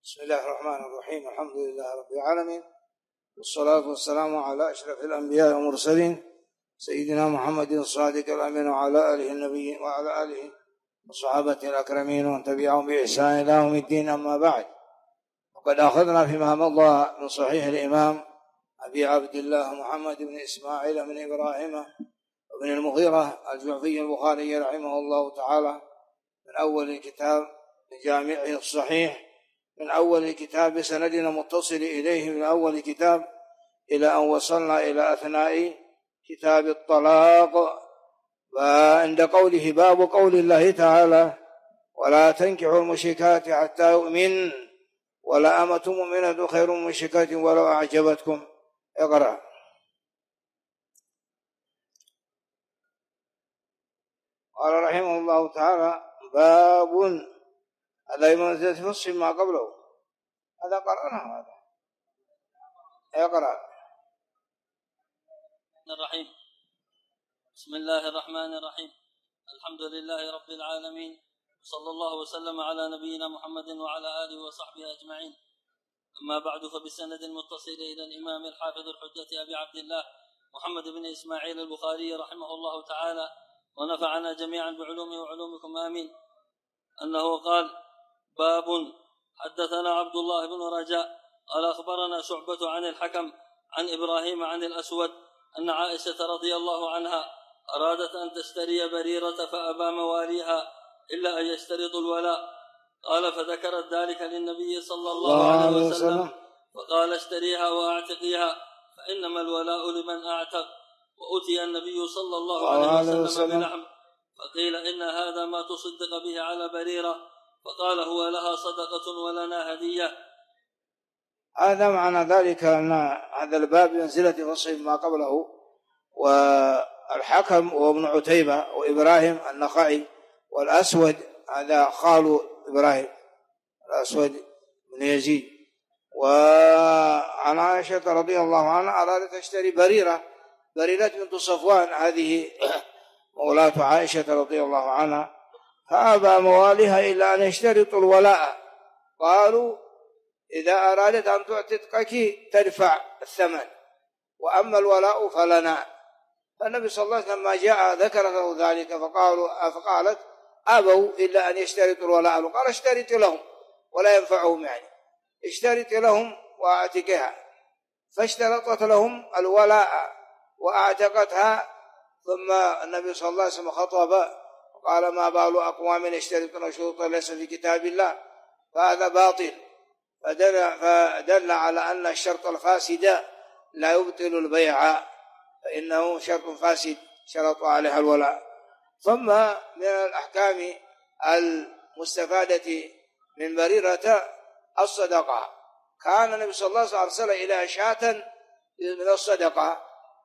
بسم الله الرحمن الرحيم. الحمد لله رب العالمين، والصلاة والسلام على أشرف الأنبياء والمرسلين سيدنا محمد الصادق الأمين وعلى آله النبي وعلى آله وصحابته الأكرمين ومن تبعهم بإحسان إلى يوم الدين. أما بعد، وقد أخذنا فيما مضى من صحيح الإمام أبي عبد الله محمد بن إسماعيل بن إبراهيم وابن المغيرة الجعفي البخاري رحمه الله تعالى من أول الكتاب لجامعه الصحيح، من أول الكتاب بسندنا متصل إليه من أول الكتاب إلى أن وصلنا إلى أثناء كتاب الطلاق، وعند قوله باب قول الله تعالى: ولا تنكحوا المشركات حتى يؤمن ولا أمة مؤمنة خير من مشركة ولو أعجبتكم. اقرأ. قال رحمه الله تعالى: باب، هذا يفصل ما قبله، هذا قرأنا هذا. اقرأ. الرحيم. بسم الله الرحمن الرحيم. الحمد لله رب العالمين، صلى الله وسلم على نبينا محمد وعلى آله وصحبه أجمعين. أما بعد، فبالسند المتصل إلى الإمام الحافظ الحجة أبي عبد الله محمد بن إسماعيل البخاري رحمه الله تعالى ونفعنا جميعا بعلومه وعلومكم آمين، أنه قال: باب، حدثنا عبد الله بن رجاء قال أخبرنا شعبة عن الحكم عن إبراهيم عن الأسود أن عائشة رضي الله عنها أرادت أن تشتري بريرة فأبى مواليها إلا أن يشترطوا الولاء. قال: فذكرت ذلك للنبي صلى الله عليه وسلم فقال: اشتريها وأعتقيها فإنما الولاء لمن أعتق. وأتي النبي صلى الله عليه وسلم بلحم فقيل: إن هذا ما تصدق به على بريرة، فقال: هو لها صدقة ولنا هدية. هذا معنى ذلك أن هذا الباب منزلة فصل ما قبله. والحكم وابن عتيبة وإبراهيم النخعي والأسود، هذا خال إبراهيم الأسود بن يزيد. وعن عائشة رضي الله عنها أرادت تشتري بريرة بنت صفوان، هذه مولاة عائشة رضي الله عنها، فأبى مواليها إلا أن يشترطوا الولاء. قالوا: إذا أرادت أن تعتقك تدفع الثمن، وأما الولاء فلنا. فالنبي صلى الله عليه وسلم لما جاء ذكر له ذلك فقالت: أبوا إلا أن يشترطوا الولاء. قال: اشترط لهم ولا ينفعهم، يعني اشترط لهم وأعتقها. فاشترطت لهم الولاء وأعتقتها. ثم النبي صلى الله عليه وسلم خطب وقال: ما بال أقوام يشترطون شروطا ليس في كتاب الله، فهذا باطل. فدل على أن الشرط الفاسد لا يبطل البيع، فإنه شرط فاسد شرط عليها الولاء. ثم من الأحكام المستفادة من بريرة الصدقة. كان النبي صلى الله عليه وسلم أرسل إلى شاة من الصدقة،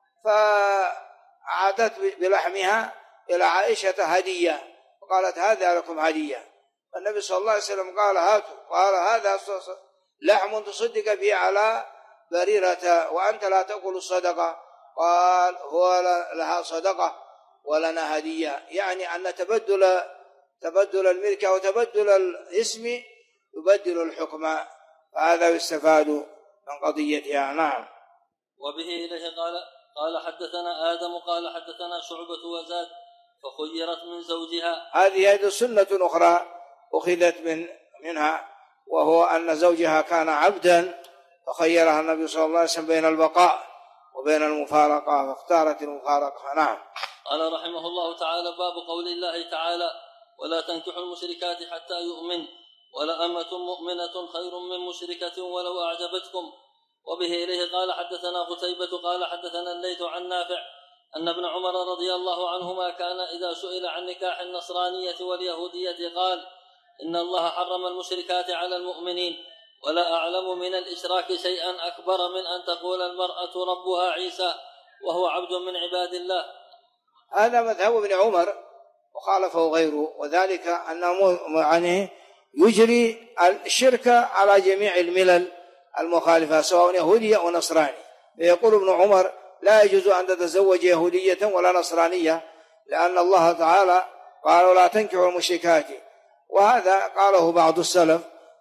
فعادت بلحمها إلى عائشة هدية، وقالت: هذا لكم هدية. النبي صلى الله عليه وسلم قال: هاتوا. قال: هذا لحم تصدق به على بريرة وأنت لا تأكل الصدقة. قال: هو لها صدقة ولنا هدية، يعني أن تبدل الملك وتبدل الاسم يبدل الحكم، فهذا يستفاد من قضيتها. نعم. وبه إليه قال حدثنا آدم قال حدثنا شعبة وزاد: فخيرت من زوجها. هذه سنة أخرى أخذت منها، وهو أن زوجها كان عبدا، فخيرها النبي صلى الله عليه وسلم بين البقاء وبين المفارقة، فاختارت المفارقة. نعم. قال رحمه الله تعالى: باب قول الله تعالى: ولا تنكحوا المشركات حتى يؤمن ولا أمة مؤمنة خير من مشركة ولو أعجبتكم. وبه إليه قال حدثنا قتيبة قال حدثنا الليث عن نافع أن ابن عمر رضي الله عنهما كان إذا سئل عن نكاح النصرانية واليهودية قال: إن الله حرم المشركات على المؤمنين، ولا أعلم من الإشراك شيئا أكبر من أن تقول المرأة ربها عيسى وهو عبد من عباد الله. هذا مذهب ابن عمر وخالفه غيره، وذلك أنه يعني يجري الشرك على جميع الملل المخالفة سواء يهودية أو نصراني. فيقول ابن عمر: لا يجوز أن تتزوج يهودية ولا نصرانية، لأن الله تعالى قال: لا تنكحوا المشركات. وهذا قاله بعض السلف،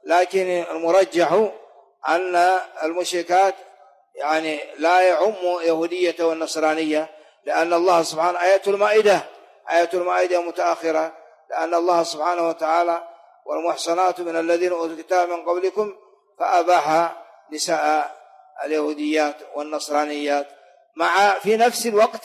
لكن المرجح أن المشركات يعني لا يعم يهودية والنصرانية، لأن الله سبحانه آية المائدة متأخرة، لأن الله سبحانه وتعالى والمحصنات من الذين أوتوا الكتاب من قبلكم فأباح نساء اليهوديات والنصرانيات. مع في نفس الوقت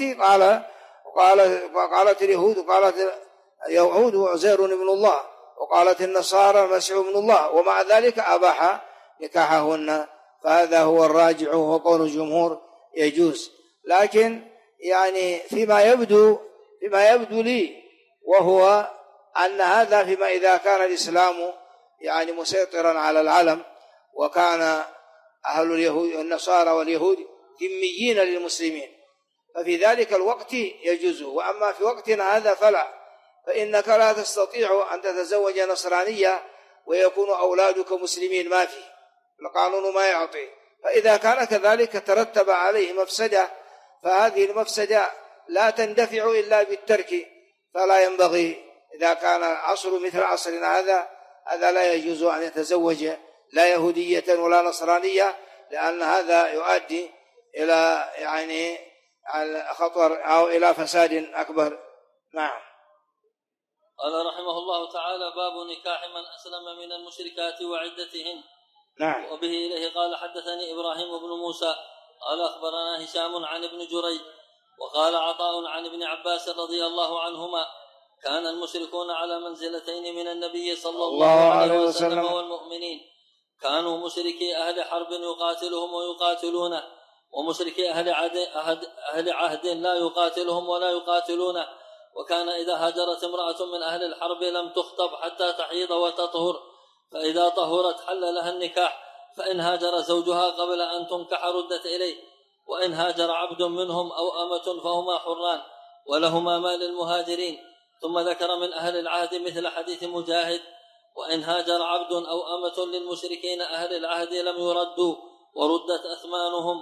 قالت اليهود وقالت اليهود عزير ابن الله، وقالت النصارى المسيح ابن الله، ومع ذلك أباح نكاحهن، فهذا هو الراجع وهو قول الجمهور يجوز. لكن يعني فيما يبدو لي وهو أن هذا فيما إذا كان الإسلام يعني مسيطرا على العالم، وكان أهل اليهود النصارى واليهود ذميين للمسلمين، ففي ذلك الوقت يجوز. وأما في وقتنا هذا فلا، فإنك لا تستطيع أن تتزوج نصرانية ويكون أولادك مسلمين، ما فيه، القانون ما يعطي. فإذا كان كذلك ترتب عليه مفسدة، فهذه المفسدة لا تندفع إلا بالترك، فلا ينبغي إذا كان عصر مثل عصرنا هذا لا يجوز أن يتزوج لا يهودية ولا نصرانية، لأن هذا يؤدي إلى يعني خطر أو إلى فساد أكبر. نعم. قال رحمه الله تعالى: باب نكاح من أسلم من المشركات وعدتهن. نعم. وبه إليه قال: حدثني إبراهيم بن موسى قال أخبرنا هشام عن ابن جريج وقال عطاء عن ابن عباس رضي الله عنهما: كان المشركون على منزلتين من النبي صلى الله عليه وسلم والمؤمنين، كانوا مشركي أهل حرب يقاتلهم ويقاتلونه، ومشركي أهل عهد لا يقاتلهم ولا يقاتلونه. وكان إذا هاجرت امرأة من أهل الحرب لم تخطب حتى تحيض وتطهر، فإذا طهرت حل لها النكاح، فإن هاجر زوجها قبل أن تنكح ردت إليه، وإن هاجر عبد منهم أو أمة فهما حران ولهما ما للمهاجرين. ثم ذكر من أهل العهد مثل حديث مجاهد: وإن هاجر عبد أو أمة للمشركين أهل العهد لم يردوا وردت أثمانهم.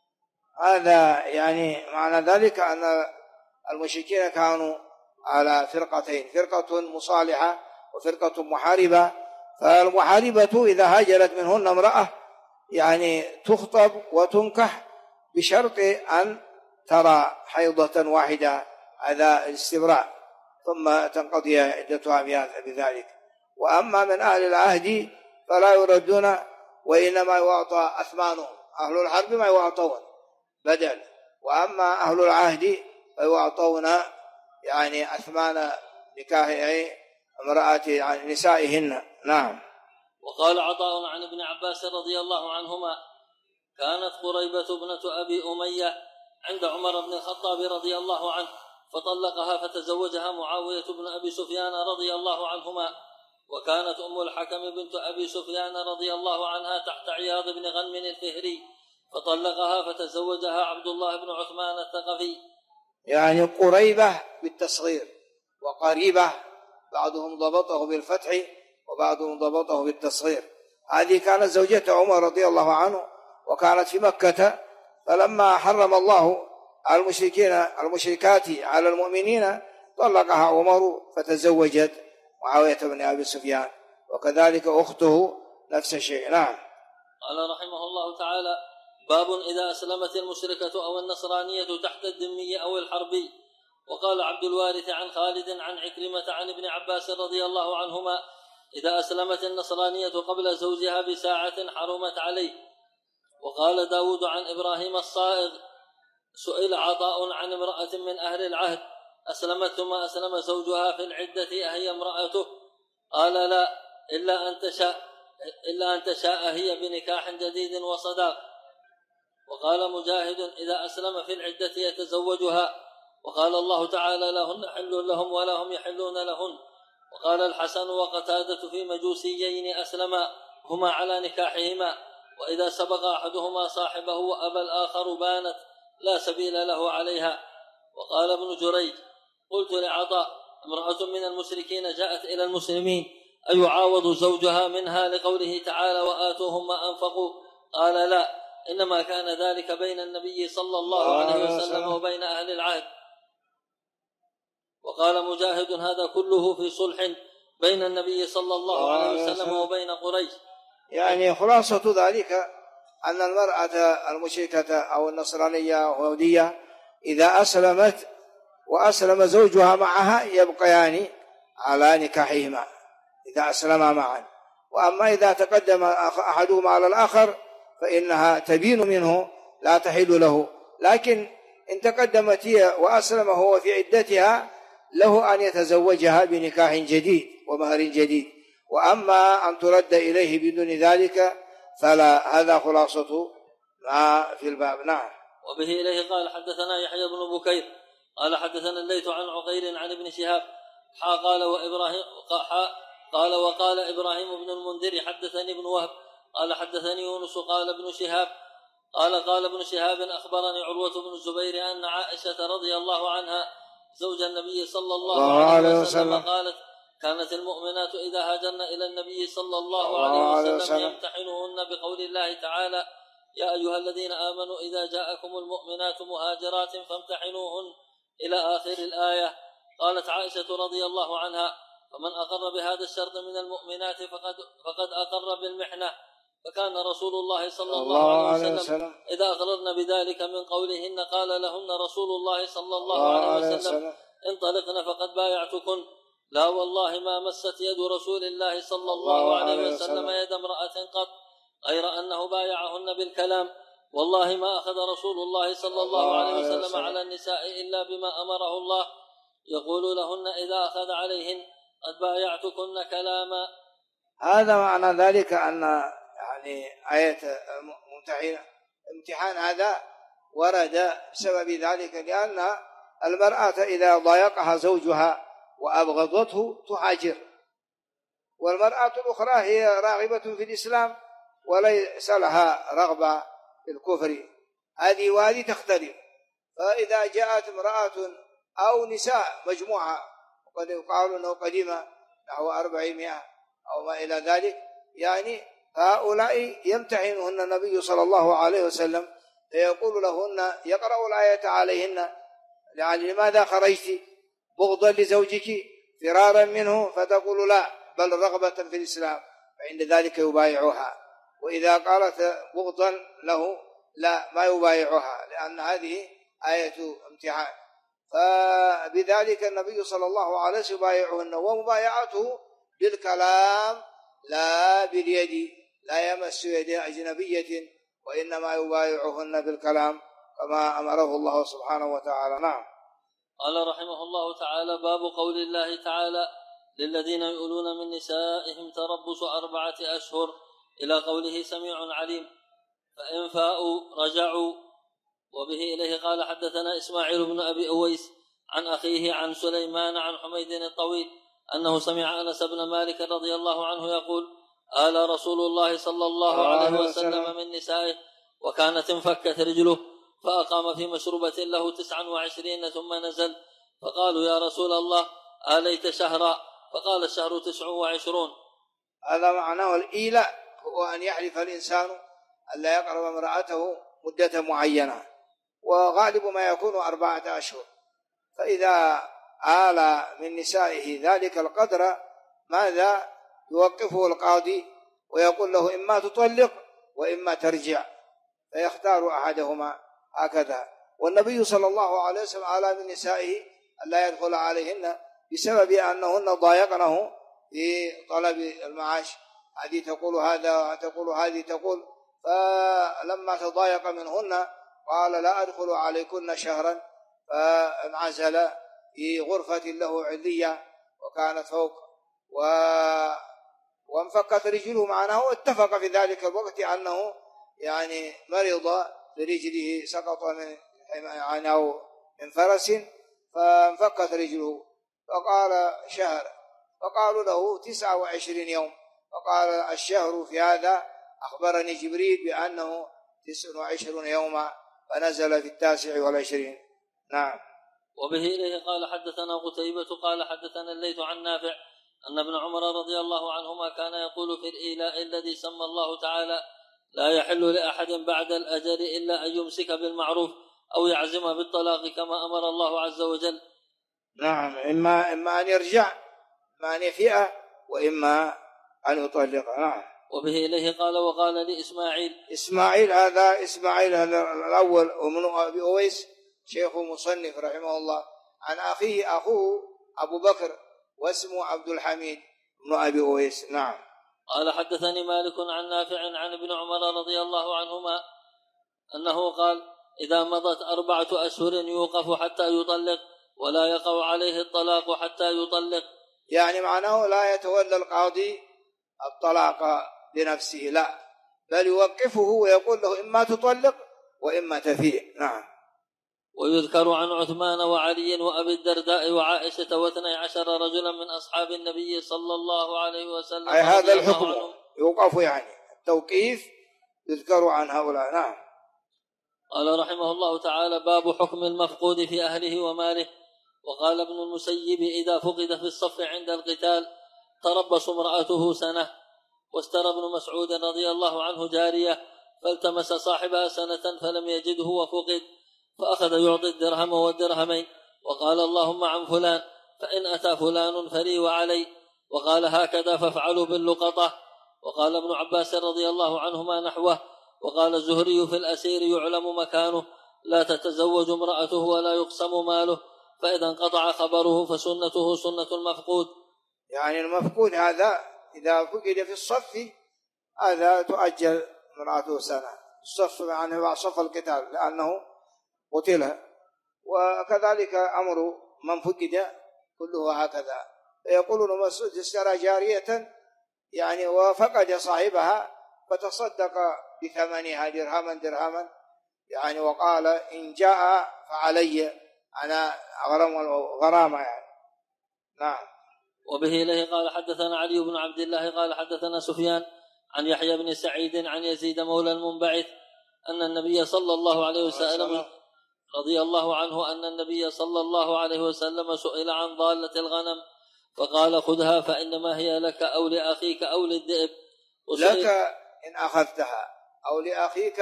هذا يعني معنى ذلك أن المشركين كانوا على فرقتين، فرقة مصالحة وفرقة محاربة. فالمحاربة إذا هاجرت منهن امرأة يعني تخطب وتنكح بشرط أن ترى حيضة واحدة، هذا الاستبراء، ثم تنقضي عدتها بذلك. وأما من أهل العهد فلا يردون، وإنما يعطى أثمانهم. أهل الحرب ما يعطون بدل، وأما أهل العهد فيعطون يعني أثمان نكاح امرأة يعني نسائهن. نعم. وقال عطاء عن ابن عباس رضي الله عنهما: كانت قريبة ابنة أبي أمية عند عمر بن الخطاب رضي الله عنه، فطلقها فتزوجها معاوية بن أبي سفيان رضي الله عنهما. وكانت أم الحكم بنت أبي سفيان رضي الله عنها تحت عياض بن غنم الفهري، فطلقها فتزوجها عبد الله بن عثمان الثقفي. يعني قريبة بالتصغير، وقريبة بعضهم ضبطه بالفتح وبعضهم ضبطه بالتصغير. هذه كانت زوجة عمر رضي الله عنه، وكانت في مكة، فلما حرم الله على المشركات على المؤمنين طلقها عمر فتزوجت معاوية بن أبي سفيان، وكذلك أخته نفس الشيء. نعم. قال رحمه الله تعالى: باب إذا أسلمت المشركة أو النصرانية تحت الذمي أو الحربي. وقال عبد الوارث عن خالد عن عكرمة عن ابن عباس رضي الله عنهما: إذا أسلمت النصرانية قبل زوجها بساعة حرمت عليه. وقال داود عن إبراهيم الصائغ: سئل عطاء عن امرأة من أهل العهد أسلمت ثم أسلم زوجها في العدة أهي امرأته؟ قال: لا، إلا أن تشاء هي بنكاح جديد وصداق. وقال مجاهد: إذا أسلم في العدة يتزوجها. وقال الله تعالى: لهن حل لهم ولا هم يحلون لهن. وقال الحسن وقتادة في مجوسيين أسلما هما على نكاحهما، وإذا سبق أحدهما صاحبه وأبى الآخر بانت لا سبيل له عليها. وقال ابن جريج: قلت لعطاء: امرأة من المشركين جاءت إلى المسلمين أيعاوض زوجها منها لقوله تعالى: وآتوهم ما أنفقوا؟ قال: لا، إنما كان ذلك بين النبي صلى الله عليه وسلم وبين أهل العهد. وقال مجاهد: هذا كله في صلح بين النبي صلى الله عليه وسلم وبين قريش. يعني خلاصة ذلك أن المرأة المشركة أو النصرانية أو اليهودية إذا أسلمت وأسلم زوجها معها يبقيان على نكاحهما إذا أسلما معا. وأما إذا تقدم أحدهما على الآخر فإنها تبين منه لا تحل له، لكن إن تقدمت هي وأسلم هو في عدتها له أن يتزوجها بنكاح جديد ومهر جديد. وأما أن ترد إليه بدون ذلك فلا. هذا خلاصة ما في الباب. نعم. وبه إليه قال حدثنا يحيى بن بكير قال حدثنا الليث عن عقيل عن ابن شهاب وقال إبراهيم بن المنذر حدثني ابن وهب قال حدثني يونس قال ابن شهاب قال ابن شهاب أخبرني عروة بن الزبير أن عائشة رضي الله عنها زوج النبي صلى الله عليه وسلم قالت كانت المؤمنات إذا هاجرن إلى النبي صلى الله عليه وسلم يمتحنهن بقول الله تعالى يا أيها الذين آمنوا إذا جاءكم المؤمنات مهاجرات فامتحنوهن إلى آخر الآية. قالت عائشة رضي الله عنها فمن أقر بهذا الشرط من المؤمنات فقد أقر بالمحنة. فكان رسول الله صلى الله عليه وسلم إذا أقررن بذلك من قولهن قال لهن رسول الله صلى الله عليه وسلم انطلقن فقد بايعتكن. لا والله ما مست يد رسول الله صلى الله عليه وسلم يد امرأة قط غير أنه بايعهن بالكلام. والله ما أخذ رسول الله صلى الله عليه وسلم على النساء إلا بما أمره الله يقول لهن إذا أخذ عليهن قد بايعتكن كلاما. هذا معنى ذلك أن يعني آية امتحان هذا ورد بسبب ذلك، لأن المرأة إذا ضايقها زوجها وأبغضته تهاجر، والمرأة الأخرى هي راغبة في الإسلام وليس لها رغبة في الكفر، هذه وهذه تختلف. فإذا جاءت امرأة أو نساء مجموعة وقد يقال أنه قديمة نحو 400 أو ما إلى ذلك، يعني هؤلاء يمتحنهن النبي صلى الله عليه وسلم فيقول لهن يقرأ الآية عليهن يعني لماذا خرجت بغضا لزوجك فرارا منه، فتقول لا بل رغبة في الإسلام، فعند ذلك يبايعها. وإذا قالت بغضا له لا ما يبايعها، لأن هذه آية امتحان. فبذلك النبي صلى الله عليه وسلم يبايعهن، ومبايعته بالكلام لا باليد، لا يمس يد أجنبية، وإنما يبايعهن بالكلام كما أمره الله سبحانه وتعالى. نعم. قال رحمه الله تعالى باب قول الله تعالى للذين يؤلون من نسائهم تربص 4 أشهر إلى قوله سميع عليم فإن فاءوا رجعوا. وبه إليه قال حدثنا إسماعيل بن أبي أويس عن أخيه عن سليمان عن حميد الطويل أنه سمع أنس بن مالك رضي الله عنه يقول آل رسول الله صلى الله عليه وسلم من نسائه وكانت انفكت رجله فأقام في مشروبة له 29 ثم نزل فقالوا يا رسول الله آليت شهرا؟ فقال الشهر 29. هذا معناه الإيلاء، هو أن يحلف الإنسان أن لا يقرب امرأته مدة معينة، وغالب ما يكون 4 أشهر. فإذا آل من نسائه ذلك القدر ماذا يوقفه القاضي ويقول له إما تطلق وإما ترجع، فيختار أحدهما هكذا. والنبي صلى الله عليه وسلم آل من نسائه أن لا يدخل عليهن بسبب أنهن ضايقنه في طلب المعاش، هذه تقول هذا تقول هذه تقول، فلما تضايق منهن قال لا أدخل عليكن شهرا، فانعزل في غرفة له علية وكانت فوق وانفكت رجله معناه، واتفق في ذلك الوقت أنه يعني مرض برجله سقط من فرس فانفكت رجله، فقال شهر، فقالوا له 29 يوم، فقال الشهر في هذا أخبرني جبريل بأنه 29 يوما، فنزل في 29. نعم. وبه إليه قال حدثنا قتيبة قال حدثنا الليث عن نافع أن ابن عمر رضي الله عنهما كان يقول في الإيلاء الذي سمى الله تعالى لا يحل لأحد بعد الأجل إلا أن يمسك بالمعروف أو يعزم بالطلاق كما أمر الله عز وجل. نعم، إما أن يرجع، إما أن يفيء وإما أن يطلق. نعم. وبه إليه قال وقال لي إسماعيل هذا الأول ومن أبي أويس شيخ مصنف رحمه الله، عن أخوه أبو بكر واسمه عبد الحميد بن أبي أويس. نعم. قال حدثني مالك عن نافع عن ابن عمر رضي الله عنهما أنه قال إذا مضت 4 أشهر يوقف حتى يطلق ولا يقع عليه الطلاق حتى يطلق. يعني معناه لا يتولى القاضي الطلاق بنفسه، لا، بل يوقفه ويقول له إما تطلق وإما تفيء. نعم. ويذكر عن عثمان وعلي وأبي الدرداء وعائشة و12 رجلا من أصحاب النبي صلى الله عليه وسلم. أي هذا الحكم يوقف، يعني التوقيف يذكر عن هؤلاء. نعم. قال رحمه الله تعالى باب حكم المفقود في أهله وماله. وقال ابن المسيب إذا فقد في الصف عند القتال تربص امرأته سنة. واشترى ابن مسعود رضي الله عنه جارية فالتمس صاحبها سنة فلم يجده وفقد، فأخذ يعطي الدرهم والدرهمين وقال اللهم عن فلان فإن أتى فلان فلي وعلي، وقال هكذا فافعلوا باللقطة. وقال ابن عباس رضي الله عنهما نحوه. وقال الزهري في الأسير يعلم مكانه لا تتزوج امرأته ولا يقسم ماله، فإذا انقطع خبره فسنته سنة المفقود. يعني المفقود هذا إذا فقد في الصف هذا تؤجل امرأته سنة، الصف يعني بعد صف القتال لأنه قتل. وكذلك أمر من فقد كله هكذا. يقول ابن مسعود اشترى جارية يعني وفقد صاحبها فتصدق بثمنها درهما يعني، وقال إن جاء فعلي أنا غرامة يعني. نعم. وبه إليه قال حدثنا علي بن عبد الله قال حدثنا سفيان عن يحيى بن سعيد عن يزيد مولى المنبعث أن النبي صلى الله عليه وسلم رضي الله عنه أن النبي صلى الله عليه وسلم سئل عن ضالة الغنم فقال خذها فإنما هي لك أو لأخيك أو للذئب. لك إن أخذتها أو لأخيك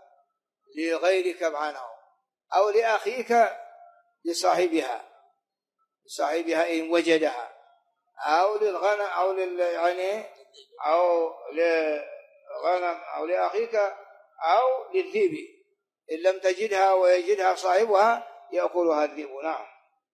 لغيرك معناه، أو لأخيك لصاحبها إن وجدها، أو للغنم أو يعني أو للغنم أو لأخيك أو للذئب إن لم تجدها ويجدها صاحبها يأكلها الذئب. نعم.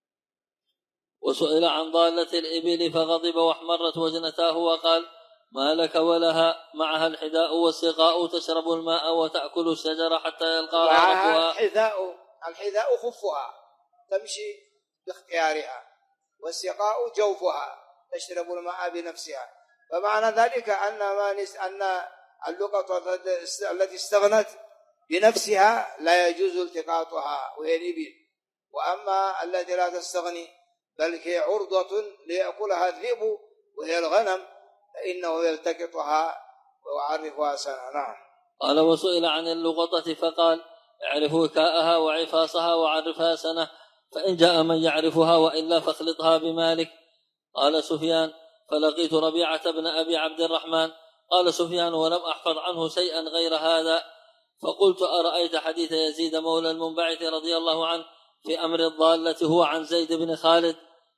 وسئل عن ضالة الإبل فغضب واحمرت وجنتاه وقال ما لك ولها معها الحذاء والسقاء تشرب الماء وتأكل الشجر حتى يلقاها ربها. الحذاء خفها تمشي باختيارها، والسقاء جوفها تشرب الماء بنفسها. فمعنى ذلك أن اللقطة التي استغنت بنفسها لا يجوز التقاطها وهي الإبل، وأما التي لا تستغني بل هي عرضة ليأكلها الذئب وهي الغنم فإنه يلتقطها ويعرفها سنة. نعم. قال وسئل عن اللقطة فقال اعرف وكاءها وعفاصها وعرفها سنة، فإن جاء من يعرفها وإلا فاخلطها بمالك. قال سفيان فلقيت ربيعة بن أبي عبد الرحمن. قال سفيان ولم أحفظ عنه شيئا غير هذا. فقلت أرأيت حديث يزيد مولى المنبعث رضي الله عنه في أمر الضالة هو عن زيد بن خالد؟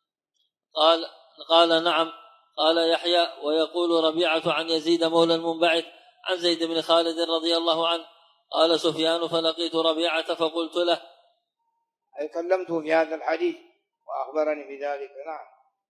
قال نعم. قال يحيى ويقول ربيعة عن يزيد مولى المنبعث عن زيد بن خالد رضي الله عنه. قال سفيان فلقيت ربيعة فقلت له أي كلمته في هذا الحديث وأخبرني بذلك. نعم.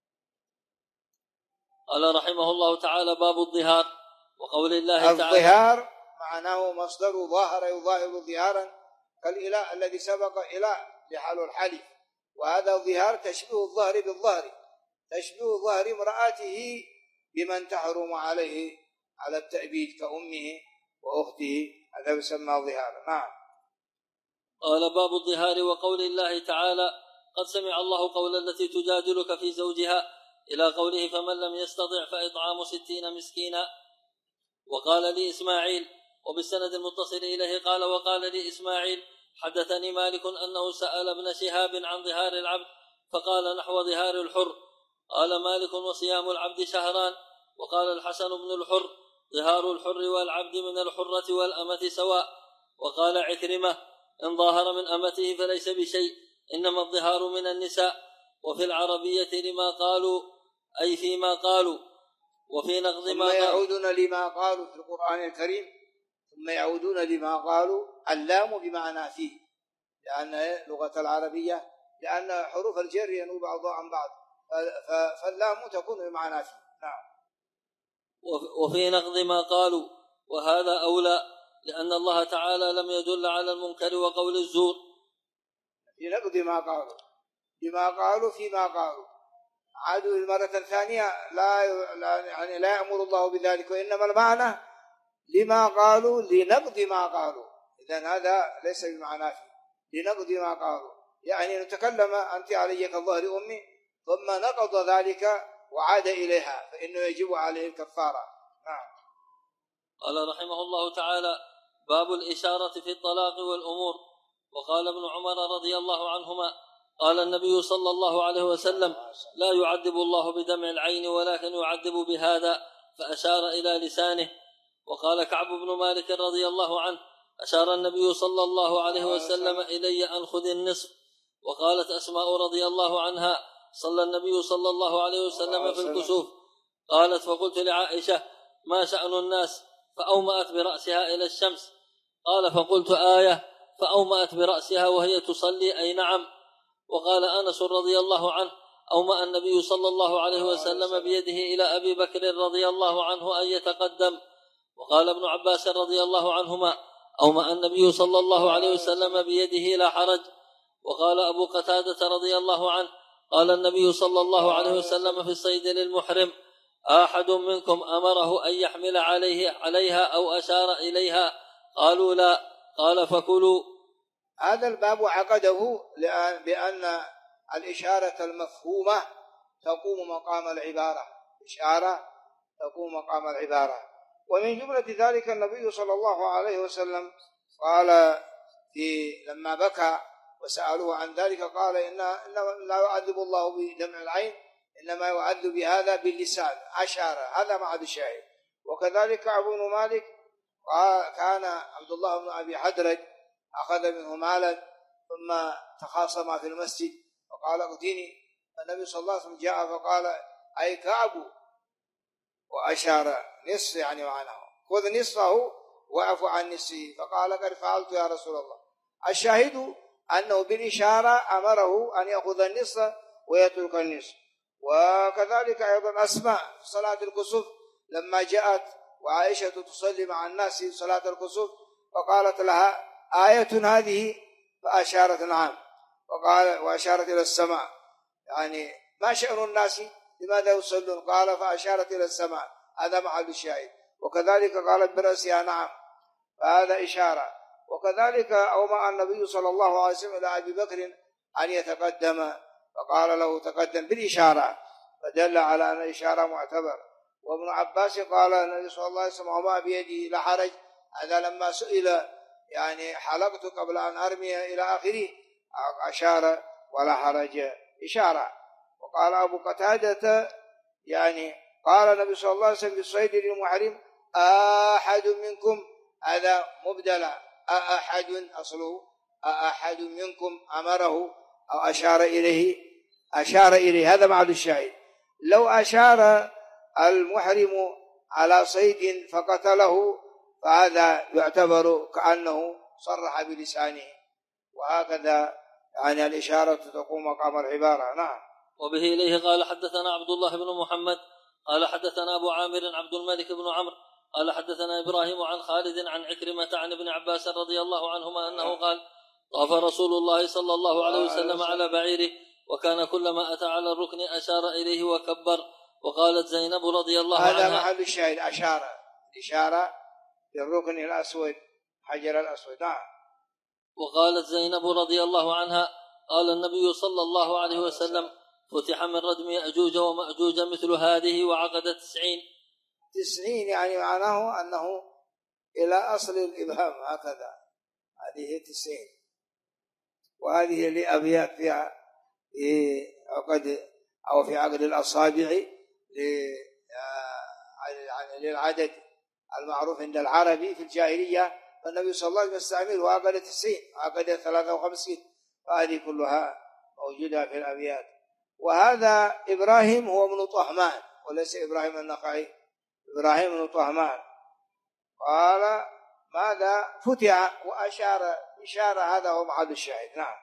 قال رحمه الله تعالى باب الظهار. وقول الله تعالى الظهار معناه مصدر ظاهر يظاهر ظهارا كالإله الذي سبق إله لحال الحلف، وهذا الظهار تشبه الظهر بالظهر، تشبه ظهر امرأته بمن تحرم عليه على التأبيد كأمه وأخته، هذا يسمى ظهارا. نعم. قال باب الظهار. وقول الله تعالى قد سمع الله قول التي تجادلك في زوجها إلى قوله فمن لم يستطع فإطعام 60 مسكينا. وقال لي إسماعيل وبالسند المتصل إليه قال وقال لي إسماعيل حدثني مالك أنه سأل ابن شهاب عن ظهار العبد فقال نحو ظهار الحر. قال مالك وصيام العبد شهران. وقال الحسن بن الحر ظهار الحر والعبد من الحرة والأمة سواء. وقال عكرمة إن ظاهر من أمته فليس بشيء إنما الظهار من النساء. وفي العربية لما قالوا أي فيما قالوا. وفي نقض ثم يعودون لما قالوا في القرآن الكريم، ثم يعودون لما قالوا اللام بمعنى فيه، لأن لغة العربية، لأن حروف الجر ينوب بعضها عن بعض، فاللام تكون بمعنى فيه. نعم. وفي نقض ما قالوا، وهذا أولى، لأن الله تعالى لم يدل على المنكر وقول الزور. في نقض ما قالوا بما قالوا فيما قالوا، عادوا المرة الثانية لا يأمر الله بذلك، وإنما المعنى لما قالوا لنقض ما قالوا. إذن هذا ليس بمعنى فيه، لنقض ما قالوا يعني نتكلم أنت علي كظهر أمي، ثم نقض ذلك وعاد إليها، فإنه يجب عليه الكفارة. نعم. قال رحمه الله تعالى: باب الإشارة في الطلاق والأمور. وقال ابن عمر رضي الله عنهما: قال النبي صلى الله عليه وسلم: لا يعذب الله بدمع العين ولكن يعذب بهذا، فأشار إلى لسانه. وقال كعب بن مالك رضي الله عنه: أشار النبي صلى الله عليه وسلم إلي أن خذ النصف. وقالت أسماء رضي الله عنها: صلى النبي صلى الله عليه وسلم في الكسوف. قالت: فقلت لعائشة: ما شأن الناس؟ فأومأت برأسها إلى الشمس. قال: فقلت: آية. فأومأت برأسها وهي تصلي، أي نعم. وقال أنس رضي الله عنه: أومأ النبي صلى الله عليه وسلم بيده إلى أبي بكر رضي الله عنه أن يتقدم. وقال ابن عباس رضي الله عنهما: أومأ النبي صلى الله عليه وسلم بيده لا حرج. وقال أبو قتادة رضي الله عنه: قال النبي صلى الله عليه وسلم في الصيد للمحرم: أحد منكم أمره أن يحمل عليها أو أشار إليها؟ قالوا: لا. قال: فكلوا. هذا الباب عقده بأن الإشارة المفهومة تقوم مقام العبارة، إشارة تقوم مقام العبارة. ومن جملة ذلك النبي صلى الله عليه وسلم قال لما بكى وسألوه عن ذلك قال: إن لا يعذب الله بدمع العين، إنما يعذب بهذا باللسان، أشار. هذا معد الشاهد. وكذلك أبو بن مالك كان عبد الله بن أبي حدرج أخذ منه مالا ثم تخاصما في المسجد فقال: اغتني. النبي صلى الله عليه وسلم جاء فقال: أي كعب، وأشار نصف، يعني معناه خذ نصفه واعف عن نصفه. فقال: قد فعلت يا رسول الله. الشاهد أنه بالإشارة أمره أن يأخذ النصف ويترك النصف. وكذلك أيضا أسماء في صلاة الكسوف لما جاءت وعائشة تصلي مع الناس في صلاة الكسوف فقالت لها: آية هذه؟ فأشارت نعم. وأشارت إلى السماء، يعني ما شأن الناس لماذا يصلون؟ قال: فأشارت إلى السماء. هذا محل الشاهد. وكذلك قالت برأسها نعم، فهذا إشارة. وكذلك أومأ النبي صلى الله عليه وسلم إلى أبي بكر أن يتقدم فقال له: تقدم، بالإشارة، فدل على أن الإشارة معتبر. وابن عباس قال: النبي صلى الله عليه وسلم أومأ بيده لا حرج. هذا لما سئل يعني حلقت قبل أن أرمي إلى آخره، أشار ولا حرج، إشارة. وقال أبو قتادة يعني قال النبي صلى الله عليه وسلم بالصيد للمحرم: أحد منكم، هذا مبدلا، أحد أصله، أحد منكم أمره أو أشار إليه، هذا معد الشاهد. لو أشار المحرم على صيد فقتله فهذا يعتبر كأنه صرح بلسانه، وهكذا يعني الإشارة تقوم مقام العبارة. نعم. وبه إليه قال: حدثنا عبد الله بن محمد قال حدثنا أبو عامر عبد الملك بن عمرو قال حدثنا إبراهيم عن خالد عن عكرمة عن ابن عباس رضي الله عنهما أنه قال: طاف رسول الله صلى الله عليه وسلم على بعيره، وكان كلما أتى على الركن أشار إليه وكبر. وقالت زينب رضي الله عنها: هذا محل الشاهد، إشارة بالركن الأسود، حجر الأسود. نعم. وقالت زينب رضي الله عنها: قال النبي صلى الله عليه وسلم: فتح من ردم يأجوج ومأجوج مثل هذه وعقد 90 يعني معناه أنه إلى أصل الإبهام، هكذا، هذه 90. وهذه لأبيات فيها في عقد أو في عقد الأصابع للعدد المعروف عند العربي في الجاهلية، فالنبي صلى الله عليه وسلم يستعمل وعقد 90، عقد 53، فهذه كلها موجودة في الأبيات. وهذا إبراهيم هو ابن طهمان وليس إبراهيم النخعي، إبراهيم بن طهمان. قال ماذا فتح وأشار إشارة، هذا هو محل الشاهد. نعم.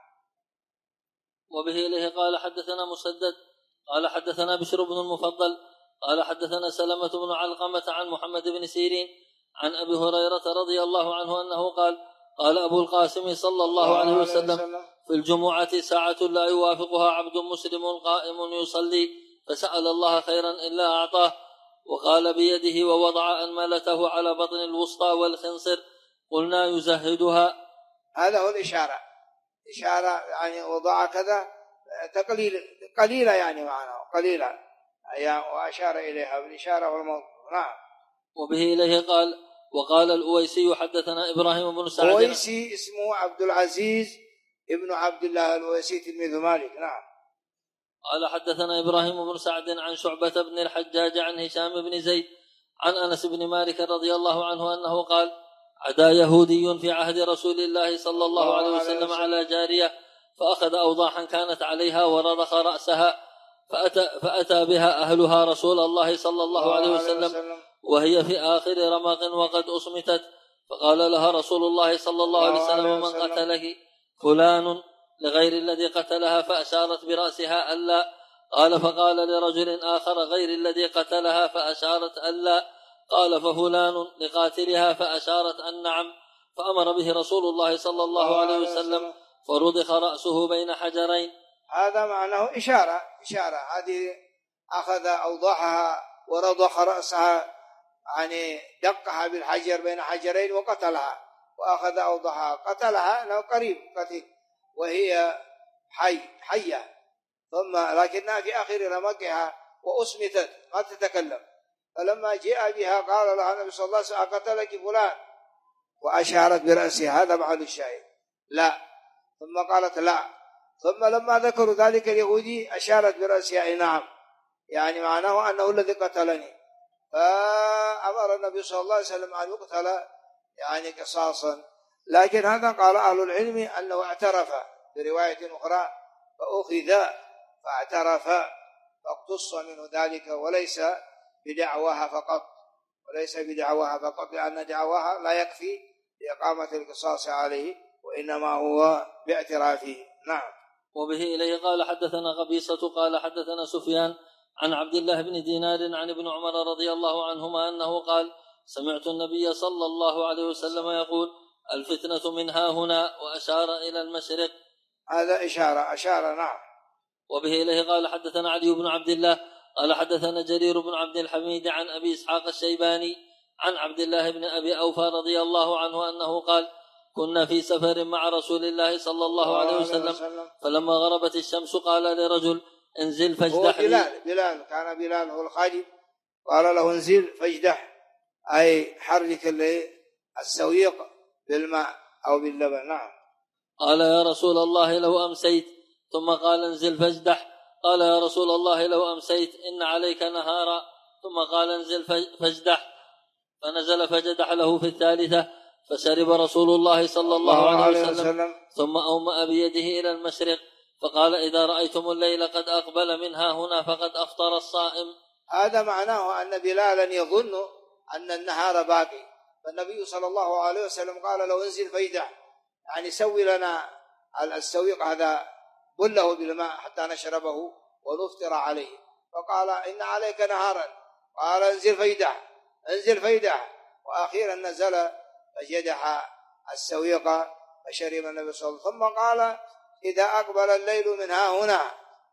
وبه إليه قال حدثنا مسدد قال حدثنا بشر بن المفضل قال حدثنا سلمة بن علقمة عن محمد بن سيرين عن أبي هريرة رضي الله عنه أنه قال قال أبو القاسم صلى الله عليه وسلم في الجمعة ساعة لا يوافقها عبد مسلم قائم يصلي فسأل الله خيرا إلا أعطاه، وقال بيده ووضع أنملته على بطن الوسطى والخنصر، قلنا يزهدها. هذا هو الإشارة، إشارة يعني وضع كذا تقليل قليلة، يعني معناه قليلة، وأشار إليها بالإشارة والموضوع. نعم. وبه إليه قال وقال الأويسي حدثنا إبراهيم بن سعد. الأويسي اسمه عبد العزيز ابن عبد الله الأويسي تلميذ مالك. نعم. قال حدثنا إبراهيم بن سعد عن شعبة بن الحجاج عن هشام بن زيد عن أنس بن مالك رضي الله عنه أنه قال عدا يهودي في عهد رسول الله صلى الله عليه وسلم على جارية فأخذ أوضاحا كانت عليها ورضخ رأسها فأتى بها أهلها رسول الله صلى الله عليه وسلم وهي في آخر رمق وقد أصمتت، فقال لها رسول الله صلى الله عليه وسلم من قتلك؟ فلان، لغير الذي قتلها، فأشارت برأسها ألا. قال فقال لرجل آخر غير الذي قتلها فأشارت ألا. قال ففلان لقاتلها فأشارت أن نعم. فأمر به رسول الله صلى الله عليه وسلم فرضخ رأسه بين حجرين. هذا معناه إشارة هذه أخذ أوضاعها ورضخ رأسها، يعني دقها بالحجر بين حجرين وقتلها، وأخذ أوضاعها قتلها أنه قريب قتل وهي حية، ثم لكنها في آخر رمقها وأسمتت ما تتكلم، فلما جاء بها قال لها النبي صلى الله عليه وسلم قتلك فلان، وأشارت برأسها، هذا بعد الشاهد لا، ثم قالت لا، ثم لما ذكروا ذلك اليهودي أشارت برأسها أي نعم، يعني معناه أنه الذي قتلني، فأمر النبي صلى الله عليه وسلم أن يقتل يعني قصاصا. لكن هذا قال أهل العلم أنه اعترف برواية أخرى فأخذ فاعترف فاقتص منه ذلك، وليس بدعواها فقط، لأن دعواها لا يكفي لإقامة القصاص عليه، وإنما هو باعترافه. نعم. وبه إليه قال حدثنا قبيصة قال حدثنا سفيان عن عبد الله بن دينار عن ابن عمر رضي الله عنهما أنه قال سمعت النبي صلى الله عليه وسلم يقول الفتنة من ها هنا، وأشار إلى المشرق. هذا أشار. نعم. وبه إليه قال حدثنا علي بن عبد الله قال حدثنا جرير بن عبد الحميد عن أبي إسحاق الشيباني عن عبد الله بن أبي أوفى رضي الله عنه أنه قال كنا في سفر مع رسول الله صلى الله عليه وسلم فلما غربت الشمس قال لرجل انزل فاجدح لي. بلال كان بلال هو الخادم، قال له انزل فاجدح، أي حرك السويق بالماء أو باللبن. نعم. قال يا رسول الله لو أمسيت، ثم قال انزل فاجدح. قال يا رسول الله لو أمسيت إن عليك نهارا، ثم قال انزل فاجدح. فنزل فجدح له في الثالثة، فشرب رسول الله صلى الله عليه وسلم ثم أومأ بيده إلى المشرق فقال إذا رأيتم الليل قد أقبل منها هنا فقد أفطر الصائم. هذا معناه أن بلالا يظن أن النهار باقي، فالنبي صلى الله عليه وسلم قال لو انزل فاجدح، يعني سوي لنا السويق هذا بله بالماء حتى نشربه ونفطر عليه، فقال إن عليك نهارا، قال انزل فاجدح، وأخيرا نزل فجدح السويق فشرب النبي صلى الله عليه وسلم، ثم قال إذا أقبل الليل من ها هنا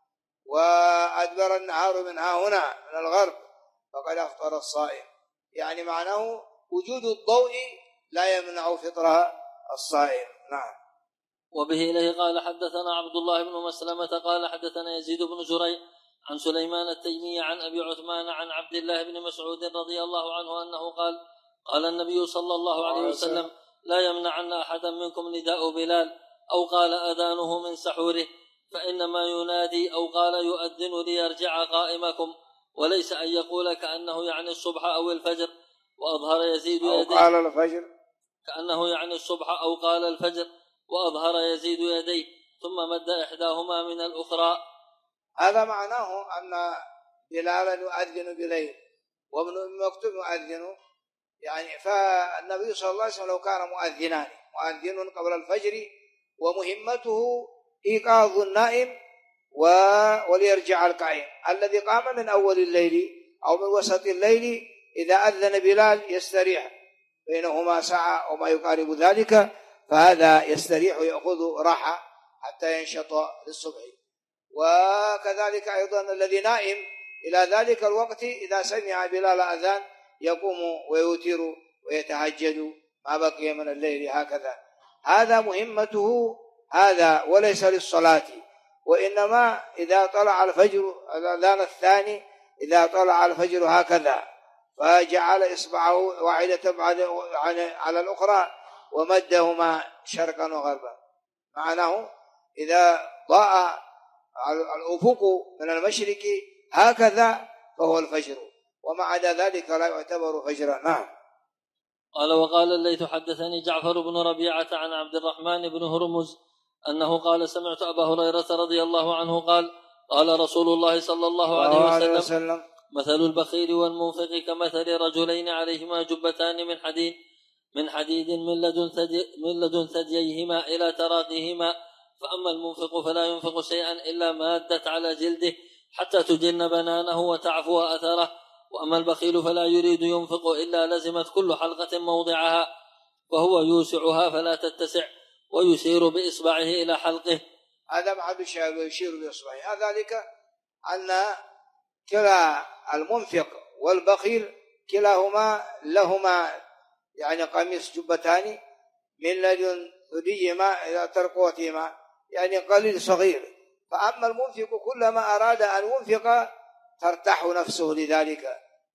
وأدبر النهار من ها هنا من الغرب فقد أفطر الصائم، يعني معناه وجود الضوء لا يمنع فطر الصائم. نعم. وبه إليه قال حدثنا عبد الله بن مسلمة قال حدثنا يزيد بن زريع عن سليمان التيمي عن أبي عثمان عن عبد الله بن مسعود رضي الله عنه أنه قال قال النبي صلى الله عليه وسلم لا يمنعن أحدا منكم نداء بلال أو قال أذانه من سحوره، فإنما ينادي أو قال يؤذن ليرجع قائمكم، وليس أن يقول كأنه يعني الصبح أو الفجر. وأظهر يزيد يديه قال الفجر كأنه يعني الصبح أو قال الفجر، وأظهر يزيد يديه ثم مد إحداهما من الأخرى. هذا معناه أن بلالا يؤذن بليل، ومن مكتوب مؤذن، يعني فالنبي صلى الله عليه وسلم لو كان مؤذن قبل الفجر ومهمته إيقاظ النائم وليرجع القائم، الذي قام من أول الليل أو من وسط الليل إذا أذن بلال يستريح بينهما ساعة وما يقارب ذلك، فهذا يستريح ويأخذ راحة حتى ينشط للصبح. وكذلك أيضا الذي نائم إلى ذلك الوقت إذا سمع بلال أذان يقوم ويوتر ويتهجد ما بقي من الليل، هكذا. هذا مهمته هذا، وليس للصلاة. وإنما إذا طلع الفجر الأذان الثاني، إذا طلع الفجر هكذا فجعل إصبعه واحدة على الأخرى ومدهما شرقا وغربا، معناه إذا ضاء الأفق من المشرق هكذا فهو الفجر، وما عدا ذلك لا يعتبر فجرا. نعم. قال وقال الليث حدثني جعفر بن ربيعة عن عبد الرحمن بن هرمز أنه قال سمعت أبا هريرة رضي الله عنه قال قال رسول الله صلى الله عليه وسلم مثل البخيل والمنفق كمثل رجلين عليهما جبتان من حديد من لدن ثدييهما إلى تراقيهما، فأما المنفق فلا ينفق شيئا إلا مادت على جلده حتى تجن بنانه وتعفو أثره، وأما البخيل فلا يريد ينفق إلا لزمت كل حلقة موضعها، فهو يوسعها فلا تتسع ويشير بإصبعه إلى حلقه. هذا محل الشاهد، ويشير بإصبعه. ذلك أن كلا المنفق والبخيل كلاهما لهما يعني قميص جبتان من لدن ثديهما إلى ترقوتهما، يعني قليل صغير. فأما المنفق كلما أراد أن ينفق ترتاح نفسه لذلك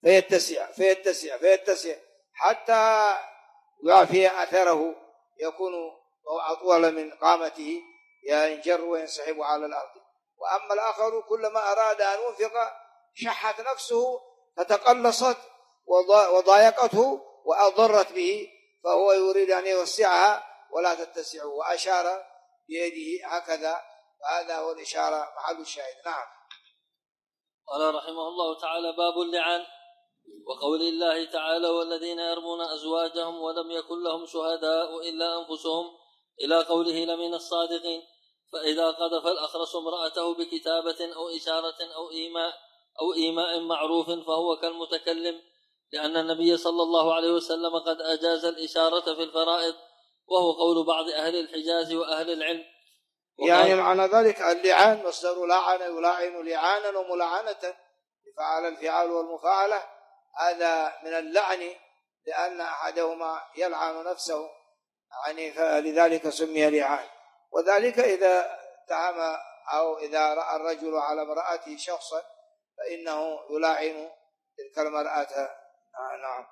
فيتسع حتى يعفي أثره، يكون أطول من قامته، ينجر وينسحب على الأرض. وأما الآخر كلما أراد أن ينفق شحت نفسه فتقلصت وضايقته وأضرت به، فهو يريد أن يوسعها ولا تتسع، وأشار بيده هكذا، فهذا هو الإشارة محل الشاهد. نعم. قال رحمه الله تعالى باب اللعان، وقول الله تعالى والذين يرمون أزواجهم ولم يكن لهم شهداء إلا أنفسهم إلى قوله لمن الصادقين، فإذا قذف الأخرس امرأته بكتابة أو إشارة أو إيماء معروف فهو كالمتكلم، لأن النبي صلى الله عليه وسلم قد أجاز الإشارة في الفرائض، وهو قول بعض أهل الحجاز وأهل العلم. يعني معنى ذلك اللعان مصدر لعن يلاعن لعانا وملعنة، فعل الفعال والمفاعلة، هذا من اللعن لأن أحدهما يلعن نفسه، يعني فلذلك سمي لعان. وذلك إذا اتهم أو إذا رأى الرجل على امرأته شخصا فإنه يلاعن تلك المرأة. نعم.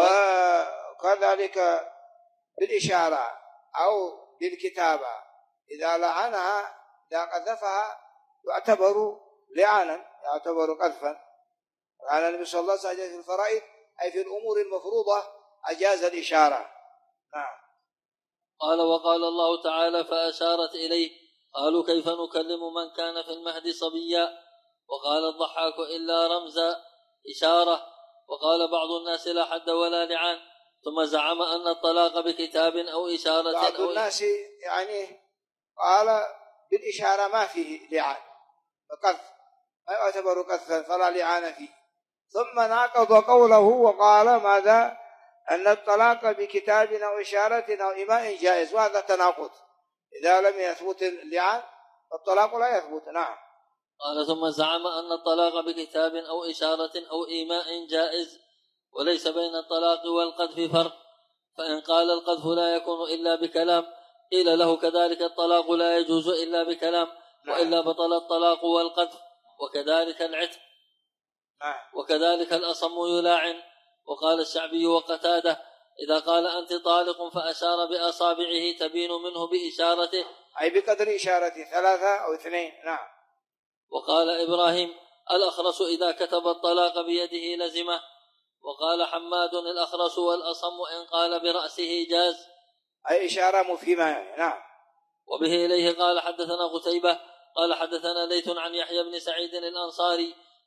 وكذلك بالإشارة أو بالكتابة إذا لعنها إذا قذفها يعتبر لعانا، يعتبر قذفا. قال النبي صلى الله عليه وسلم في الفرائض أي في الأمور المفروضة أجاز الإشارة. نعم. قال وقال الله تعالى فأشارت إليه قالوا كيف نكلم من كان في المهد صبيا، وقال الضحاك إلا رمزا إشارة، وقال بعض الناس لا حد ولا لعان، ثم زعم أن الطلاق بكتاب أو إشارة. بعض الناس يعني قال بالإشارة ما فيه لعان فقذف، ما يعتبر قذفا فلا لعان فيه، ثم ناقض قوله وقال ماذا أن الطلاق بكتاب أو إشارة أو إيماء جائز، وهذا تناقض. إذا لم يثبت اللعان فالطلاق لا يثبت. نعم. قال ثم زعم أن الطلاق بكتاب أو إشارة أو إيماء جائز، وليس بين الطلاق والقذف فرق، فإن قال القذف لا يكون إلا بكلام قيل له كذلك الطلاق لا يجوز إلا بكلام، وإلا بطل الطلاق والقذف، وكذلك العتق، وكذلك الأصم يلاعن. وقال الشعبي وقتاده إذا قال أنت طالق فأشار بأصابعه تبين منه بإشارته، أي بقدر إشارته 3 أو 2. نعم. وقال إبراهيم الأخرس إذا كتب الطلاق بيده لزمه. وقال حماد الأخرس والأصم إن قال برأسه جاز، أي إشارة مفهمة. نعم. وبه إليه قال حدثنا قتيبة قال حدثنا ليث عن يحيى بن سعيد الأنصاري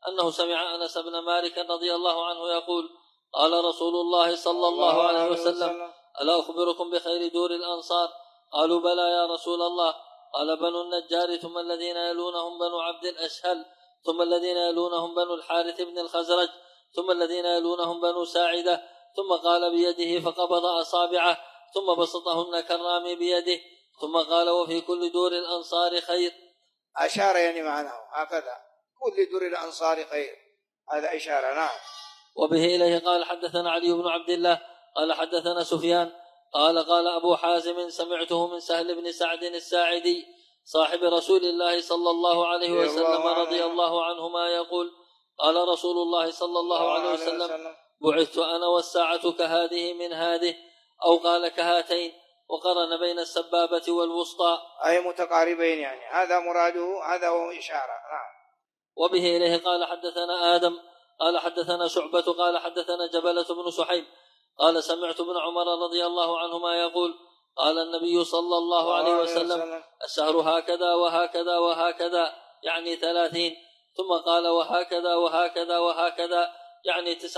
أنه سمع أنس بن مالك رضي الله عنه يقول قال رسول الله صلى الله عليه وسلم ألا أخبركم بخير دور الأنصار؟ قالوا بلى يا رسول الله. قال بنو النجار ثم الذين يلونهم بنو عبد الأشهل ثم الذين يلونهم بنو الحارث بن الخزرج ثم الذين يلونهم بنو ساعدة ثم قال بيده فقبض أصابعه ثم بسطهن كالرامي بيده ثم قال وفي كل دور الأنصار خير. أشار يعني معناه هكذا كل دور الأنصار خير، هذا إشارة. نعم. وبه إليه قال حدثنا علي بن عبد الله قال حدثنا سفيان قال أبو حازم سمعته من سهل بن سعد الساعدي صاحب رسول الله صلى الله عليه وسلم رضي الله عنهما يقول قال رسول الله صلى الله عليه وسلم بعثت أنا والساعة كهذه من هذه، أو قال كهاتين، وقرن بين السبابة والوسطى أي متقاربين، يعني هذا مراده، هذا هو إشارة. نعم. وبه إليه قال حدثنا آدم قال حدثنا شعبة قال حدثنا جبلة بن سحيم قال سمعت ابن عمر رضي الله عنهما يقول قال النبي صلى الله عليه وسلم الشهر هكذا وهكذا وهكذا يعني 30، ثم قال وهكذا وهكذا وهكذا يعني 29،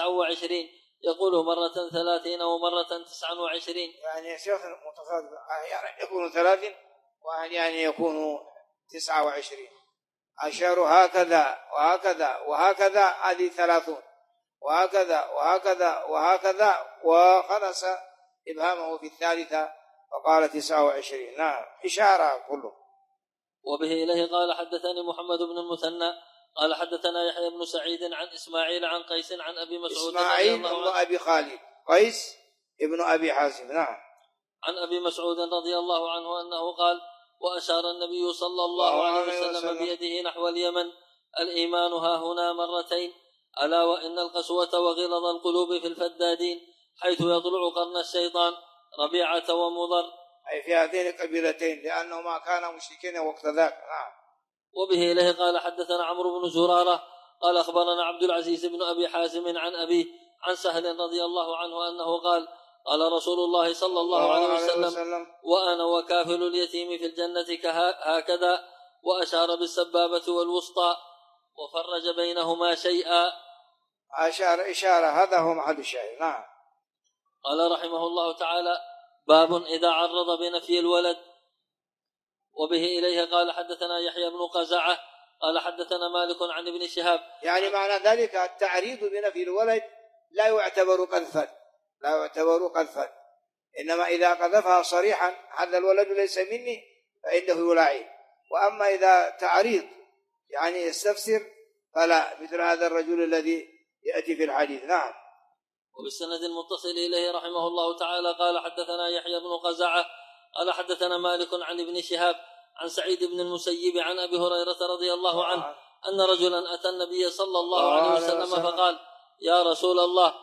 يقول مرة 30 ومرة 29. يعني شيخ متفاضل، يعني يكون 30 ويعني يكون 29. الشهر هكذا وهكذا وهكذا هذه 30، وهكذا وهكذا وهكذا، وخلص إبهامه في الثالثة وقال 29. نعم، إشارة كله. وبه إليه قال حدثني محمد بن المثنى قال حدثنا يحيى بن سعيد عن إسماعيل عن قيس عن أبي مسعود إسماعيل بن أبي خالد، قيس ابن أبي حازم. نعم. عن أبي مسعود رضي الله عنه أنه قال وأشار النبي صلى الله عليه وسلم بيده نحو اليمن الإيمان ها هنا مرتين، ألا وإن القسوة وغلظ القلوب في الفدادين حيث يطلع قرن الشيطان ربيعة ومضر، أي في هذين القبيلتين لأنهما كانا مشركين وقت ذاك. نعم. وبه إليه قال حدثنا عمرو بن زرارة قال أخبرنا عبد العزيز بن أبي حازم عن أبيه عن سهل رضي الله عنه أنه قال قال رسول الله صلى الله عليه وسلم وأنا وكافل اليتيم في الجنة هكذا، وأشار بالسبابة والوسطى وفرج بينهما شيئا. أشار إشارة، هذا هو محل الشاهد. نعم. قال رحمه الله تعالى باب إذا عرض بنفي الولد. وبه إليه قال حدثنا يحيى بن قزعة قال حدثنا مالك عن ابن شهاب. يعني معنى ذلك التعريض بنفي الولد لا يعتبر قذفا، لا يعتبر قذفا، إنما إذا قذفها صريحا هذا الولد ليس مني فإنه يلاعب. وأما إذا تعريض يعني يستفسر فلا، مثل هذا الرجل الذي يأتي في الحديث. نعم. وبالسند المتصل إليه رحمه الله تعالى قال حدثنا يحيى بن قزعة قال حدثنا مالك عن ابن شهاب عن سعيد بن المسيب عن أبي هريرة رضي الله عنه أن رجلا أتى النبي صلى الله عليه وسلم فقال يا رسول الله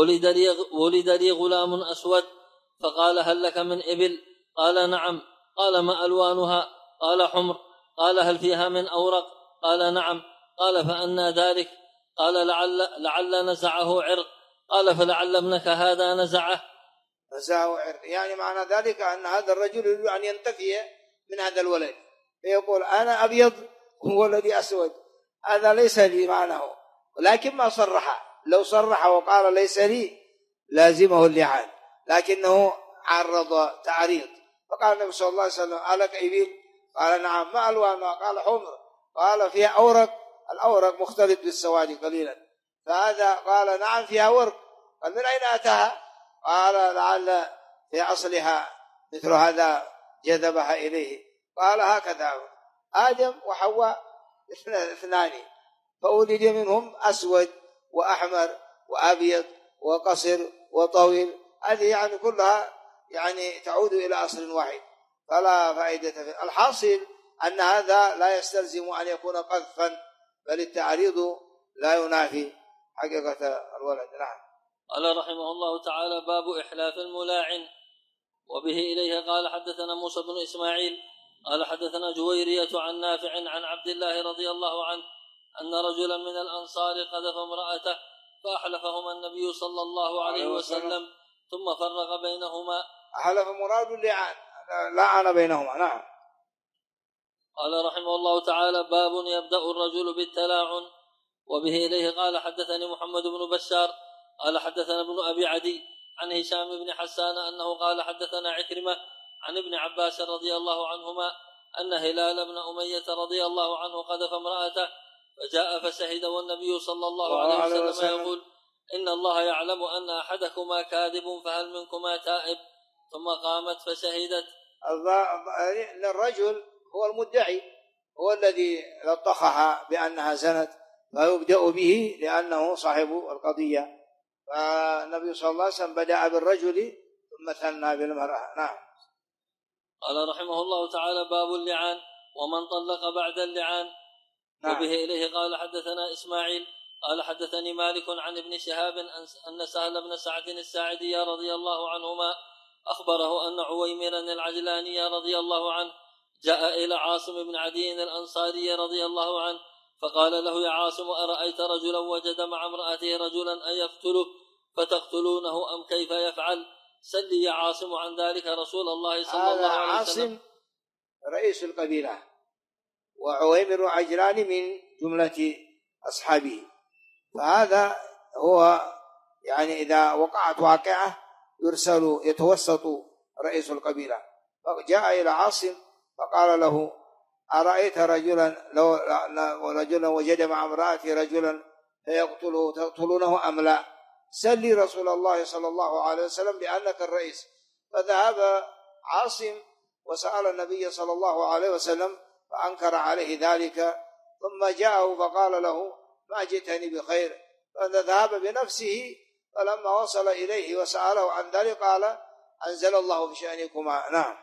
ولد لي غلام أسود، فقال هل لك من إبل؟ قال نعم. قال ما ألوانها؟ قال حمر. قال هل فيها من أورق؟ قال نعم. قال فأنى ذلك؟ قال لعل نزعه عرق. قال فلعل ابنك هذا نزعه عرق، يعني معنى ذلك أن هذا الرجل يريد أن ينتفي من هذا الولد، فيقول أنا أبيض وولدي أسود، هذا ليس لي معناه. ولكن ما صرح، لو صرح وقال ليس لي لازمه اللعان، لكنه عرض تعريض. فقال النبي صلى الله عليه وسلم ألك إبل؟ قال نعم. ما ألوانها؟ قال حمر. قال فيها أورق؟ الأورق مختلط بالسواد قليلا. فهذا قال نعم فيها ورق. قال من أين أتاها؟ قال لعل في أصلها مثل هذا جذبها إليه. قال هكذا آدم وحواء اثنان، فأولد منهم أسود وأحمر وأبيض وقصر وطويل، هذه يعني كلها يعني تعود إلى أصل واحد، فلا فائدة فيه. الحاصل أن هذا لا يستلزم أن يكون قذفا، بل التعريض لا ينافي حقيقة الولد. نعم. قال رحمه الله تعالى باب إحلاف الملاعن. وبه إليه قال حدثنا موسى بن إسماعيل قال حدثنا جويرية عن نافع عن عبد الله رضي الله عنه أن رجلا من الأنصار قذف امرأته فأحلفهما النبي صلى الله عليه وسلم ثم فرق بينهما. أحلف مراد اللعان، لعن بينهما. نعم. قال رحمه الله تعالى باب يبدأ الرجل بالتلاعن. وبه إليه قال حدثني محمد بن بشار قال حدثنا ابن أبي عدي عن هشام بن حسان أنه قال حدثنا عكرمة عن ابن عباس رضي الله عنهما أن هلال بن أمية رضي الله عنه قذف امرأته فجاء فشهد والنبي صلى الله عليه وسلم يقول إن الله يعلم أن أحدكما كاذب فهل منكما تائب؟ ثم قامت فشهدت. الرجل هو المدعي، هو الذي لطخها بأنها زنت، فيبدأ به لأنه صاحب القضية. فالنبي صلى الله عليه وسلم بدأ بالرجل ثم ثنى بالمرأة. نعم. قال رحمه الله تعالى: باب اللعان ومن طلق بعد اللعان. نعم. وبه إليه قال حدثنا إسماعيل قال حدثني مالك عن ابن شهاب أن سهل بن سعد الساعدي رضي الله عنهما أخبره أن عويمرا العجلاني رضي الله عنه جاء إلى عاصم بن عدي الأنصاري رضي الله عنه فقال له: يا عاصم، أرأيت رجلا وجد مع امرأته رجلا أن يقتله فتقتلونه أم كيف يفعل؟ سلي يا عاصم عن ذلك رسول الله صلى الله عليه وسلم. عاصم رئيس القبيلة، وعويمر عجلان من جملة أصحابه، فهذا هو يعني إذا وقعت واقعة يتوسط رئيس القبيلة. فجاء إلى عاصم فقال له: أرأيت رجلا وجد مع امرأته رجلا فيقتله تقتلونه أم لا؟ سلي رسول الله صلى الله عليه وسلم لأنك الرئيس. فذهب عاصم وسأل النبي صلى الله عليه وسلم فأنكر عليه ذلك، ثم جاءه فقال له: ما جئتني بخير. فذهب بنفسه، فلما وصل إليه وسأله عن ذلك قال: أنزل الله في شأنكما. نعم.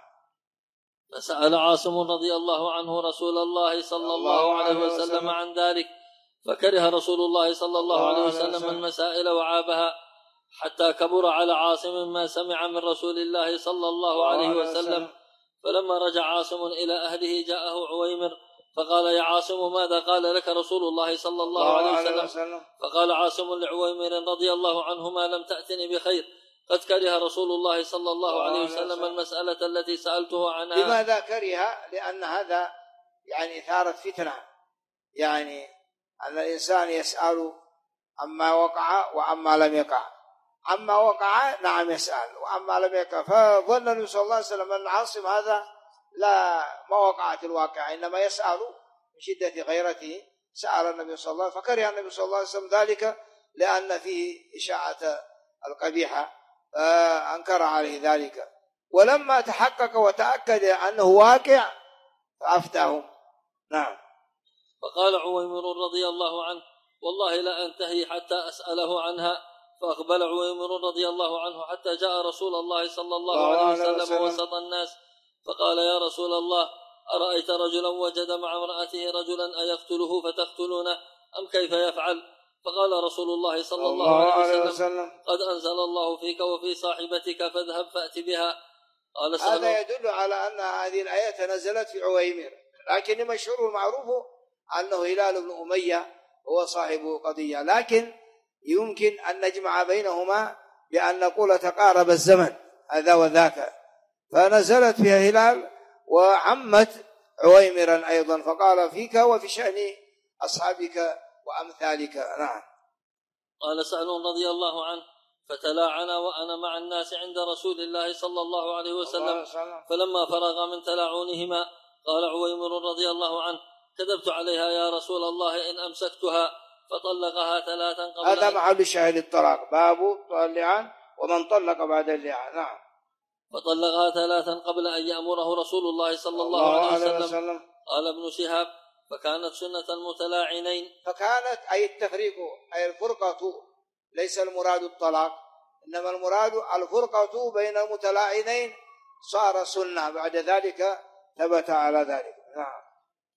فسأل عاصم رضي الله عنه رسول الله صلى الله عليه وسلم عن ذلك، فكره رسول الله صلى الله عليه وسلم المسائل وعابها، حتى كبر على عاصم ما سمع من رسول الله صلى الله عليه وسلم. فلما رجع عاصم إلى أهله جاءه عويمر فقال: يا عاصم، ماذا قال لك رسول الله صلى الله عليه وسلم؟ فقال عاصم لعويمر رضي الله عنه: ما لم تأتني بخير، قد كره رسول الله صلى الله عليه وسلم المسألة التي سألته عنها. لماذا كره؟ لأن هذا يعني ثارت فتنة، يعني أن الإنسان يسأل عما وقع وعما لم يقع. عما وقع نعم يسأل، وعما لم يقع. فظن النبي صلى الله عليه وسلم أن عاصم هذا ما وقعت الواقع، إنما يسأل من شدة غيرته. سأل النبي صلى الله عليه وسلم، فكره النبي صلى الله عليه وسلم ذلك لأن فيه إشاعة القبيحة، فأنكر عليه ذلك. ولما تحقق وتأكد أنه واقع فأفتاهم. نعم. فقال عويمر رضي الله عنه: والله لا أنتهي حتى أسأله عنها. فأقبل عويمر رضي الله عنه حتى جاء رسول الله صلى الله عليه وسلم وسط الناس، فقال: يا رسول الله، أرأيت رجلا وجد مع امرأته رجلا أيقتله فتقتلونه أم كيف يفعل؟ فقال رسول الله صلى الله عليه وسلم: قد أنزل الله فيك وفي صاحبتك فاذهب فأت بها. قال: هذا يدل على أن هذه الآية نزلت في عويمر، لكن المشهور المعروف أنه هلال بن أمية هو صاحب قضية، لكن يمكن أن نجمع بينهما بأن نقول تقارب الزمن هذا وذاك، فنزلت فيها هلال وعمت عويمرا أيضا، فقال: فيك وفي شأن أصحابك وأمثالك. نعم. قال سهل رضي الله عنه: فتلاعنا وأنا مع الناس عند رسول الله صلى الله عليه وسلم، فلما فرغ من تلاعنهما قال عويمر رضي الله عنه: كذبت عليها يا رسول الله إن أمسكتها، فطلقها ثلاثا قبل. هذا محل شاهد الطلاق، باب اللعان ومن طلق بعد اللعان. نعم. فطلقها ثلاثا قبل أن يأمره رسول الله صلى الله عليه وسلم. قال ابن شهاب: فكانت سنة المتلاعنين. فكانت أي التفريق أي الفرقة، ليس المراد الطلاق، إنما المراد الفرقة بين المتلاعنين، صار سنة بعد ذلك ثبت على ذلك. نعم.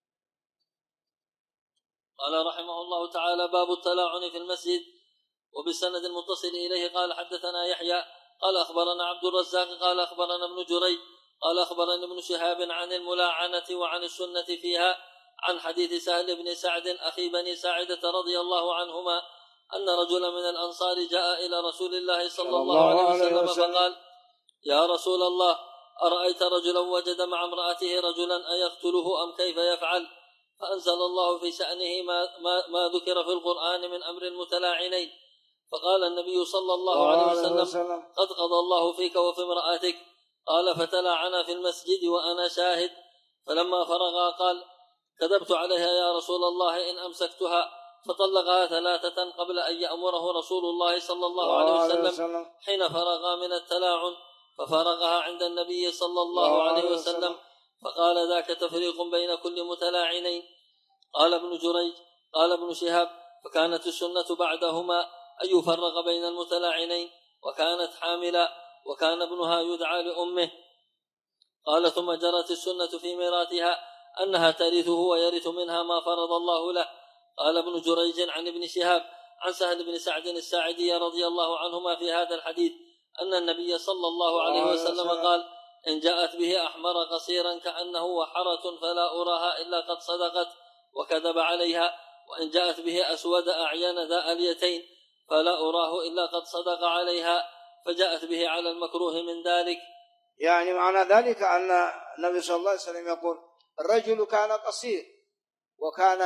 قال رحمه الله تعالى: باب التلاعن في المسجد. وبالسند المتصل إليه قال حدثنا يحيى قال أخبرنا عبد الرزاق قال أخبرنا ابن جريج قال أخبرنا ابن شهاب عن الملاعنة وعن السنة فيها، عن حديث سهل بن سعد أخي بني ساعدة رضي الله عنهما أن رجلا من الأنصار جاء إلى رسول الله صلى الله عليه وسلم فقال: يا رسول الله، أرأيت رجلا وجد مع امرأته رجلا أيقتله أم كيف يفعل؟ فأنزل الله في شأنه ما ذكر في القرآن من أمر المتلاعنين، فقال النبي صلى الله عليه وسلم: قد قضى الله فيك وفي امرأتك. قال: فتلاعنا في المسجد وأنا شاهد. فلما فرغا قال: كذبت عليها يا رسول الله إن أمسكتها. فطلقها 3 قبل أن يأمره رسول الله صلى الله عليه وسلم حين فرغا من التلاعن، ففرغها عند النبي صلى الله عليه وسلم فقال: ذاك تفريق بين كل متلاعنين. قال ابن جريج: قال ابن شهاب: فكانت السنة بعدهما أن يفرق بين المتلاعنين، وكانت حاملا وكان ابنها يدعى لأمه. قال: ثم جرت السنة في ميراثها أنها ترثه ويرث منها ما فرض الله له. قال ابن جريج عن ابن شهاب عن سهل بن سعد الساعدي رضي الله عنهما في هذا الحديث أن النبي صلى الله عليه وسلم قال: إن جاءت به أحمر قصيرا كأنه وحرة فلا أراها إلا قد صدقت وكذب عليها، وإن جاءت به أسود أعين ذا اليتين فلا أراه إلا قد صدق عليها، فجاءت به على المكروه من ذلك. يعني معنى ذلك أن النبي صلى الله عليه وسلم يقول: الرجل كان قصير وكان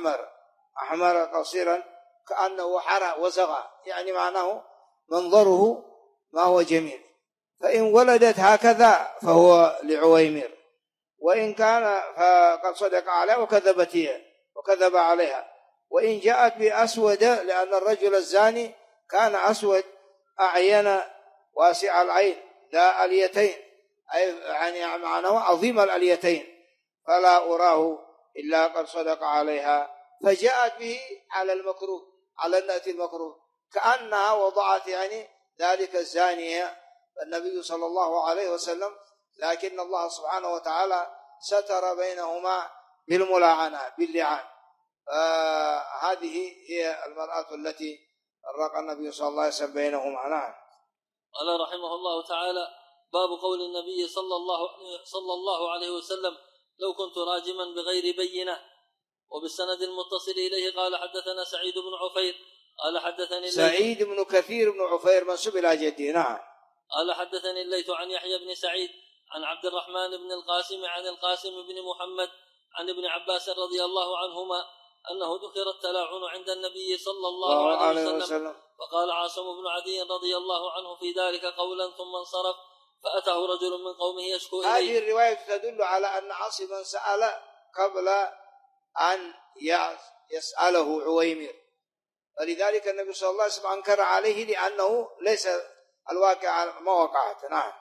أحمر قصيرا كأنه وحر وزغى، يعني معناه منظره ما هو جميل. فإن ولدت هكذا فهو لعويمر، وإن كان فقد صدق عليها وكذبت هي وكذب عليها. وإن جاءت بأسود، لأن الرجل الزاني كان أسود أعين واسع العين ذا اليتين، أي يعني معناه عظيم اليتين، فلا أراه إلا قد صدق عليها، فجاءت به على المكروه، على النأت المكروه، كأنها وضعت يعني ذلك الزانية النبي صلى الله عليه وسلم، لكن الله سبحانه وتعالى ستر بينهما بالملاعنة باللعان. هذه هي المرأة التي فرق النبي صلى الله عليه وسلم بينهما. نعم. قال رحمه الله تعالى: باب قول النبي صلى الله عليه وسلم: لو كنت راجما بغير بينة. وبالسند المتصل إليه قال: حدثنا سعيد بن عفير قال حدثني سعيد بن كثير بن عفير منسوب إلى جده. نعم. قال: حدثني الليث عن يحيى بن سعيد عن عبد الرحمن بن القاسم عن القاسم بن محمد عن ابن عباس رضي الله عنهما أنه ذكر التلاعن عند النبي صلى الله عليه وسلم، فقال عاصم بن عدي رضي الله عنه في ذلك قولا ثم انصرف، فأتاه رجل من قومه يشكو إليه. هذه الرواية تدل على أن عاصما سأل قبل أن يسأله عويمر، فلذلك النبي صلى الله عليه وسلم أنكر عليه لأنه ليس الواقع ما وقعت. نعم.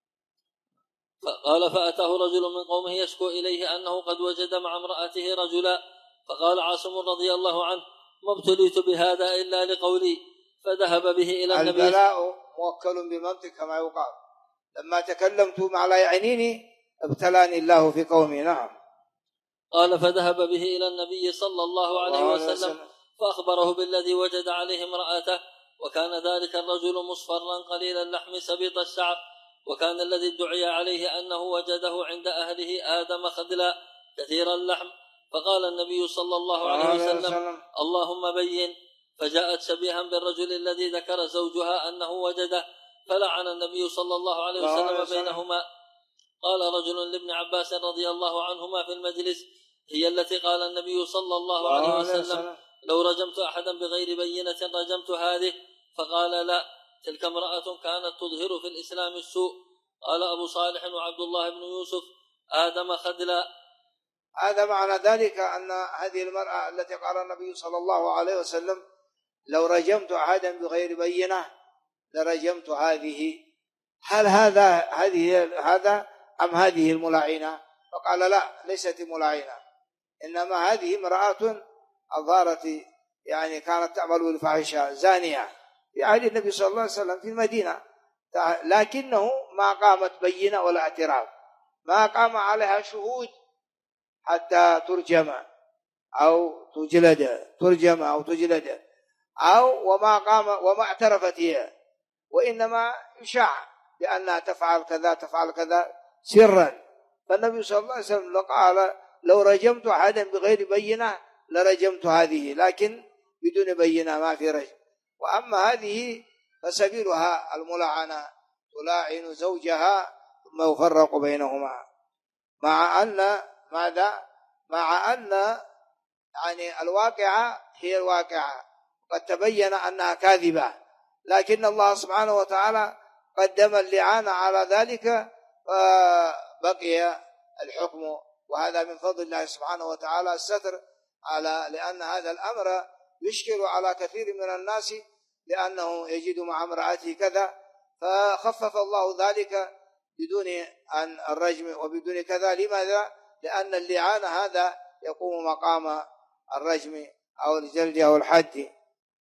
قال: فأتاه رجل من قومه يشكو إليه أنه قد وجد مع امرأته رجلا، فقال عاصم رضي الله عنه: ما ابتليت بهذا إلا لقولي، فذهب به إلى النبي. البلاء موكل بمنطق كما يقال، لما تكلمت مع لا يعنيني ابتلاني الله في قومي. نعم. قال: فذهب به إلى النبي صلى الله عليه وسلم فأخبره بالذي وجد عليه امرأته، وكان ذلك الرجل مصفرا قليل اللحم سبيط الشعر، وكان الذي ادعي عليه أنه وجده عند أهله آدم خدلا كثير اللحم. فقال النبي صلى الله عليه وسلم: اللهم بين. فجاءت شبيها بالرجل الذي ذكر زوجها أنه وجده، فلعن النبي صلى الله عليه وسلم بينهما. قال رجل لابن عباس رضي الله عنهما في المجلس: هي التي قال النبي صلى الله عليه وسلم: لو رجمت أحدا بغير بينة رجمت هذه. فقال: لا، تلك امرأة كانت تظهر في الإسلام السوء. قال أبو صالح وعبد الله بن يوسف: آدم خدلا. هذا معنى ذلك أن هذه المرأة التي قال النبي صلى الله عليه وسلم: لو رجمت أحدا بغير بينة لرجمت هذه، هل هذا أم هذه الملاعنة؟ فقال: لا، ليست ملاعنة، إنما هذه امرأة أظهرت يعني كانت تعمل الفاحشة زانية في عهد النبي صلى الله عليه وسلم في المدينة، لكنه ما قامت بينة ولا اعتراف، ما قام عليها شهود حتى ترجم أو تجلد أو وما اعترفت هي، وإنما يشاع بأنها تفعل كذا سرا. فالنبي صلى الله عليه وسلم قال: لو رجمت أحدا بغير بينة لرجمت هذه، لكن بدون بينة ما في رجم. وأما هذه فسبيلها الملاعنة، تلاعن زوجها ثم يفرق بينهما، مع أن مع أن يعني الواقعة هي الواقعة، قد تبين أنها كاذبة، لكن الله سبحانه وتعالى قدم اللعان على ذلك فبقي الحكم، وهذا من فضل الله سبحانه وتعالى الستر لأن هذا الأمر يشكل على كثير من الناس، لأنه يجد مع امرأته كذا، فخفف الله ذلك بدون أن الرجم وبدون كذا. لماذا؟ لأن اللعان هذا يقوم مقام الرجم أو الجلد أو الحد.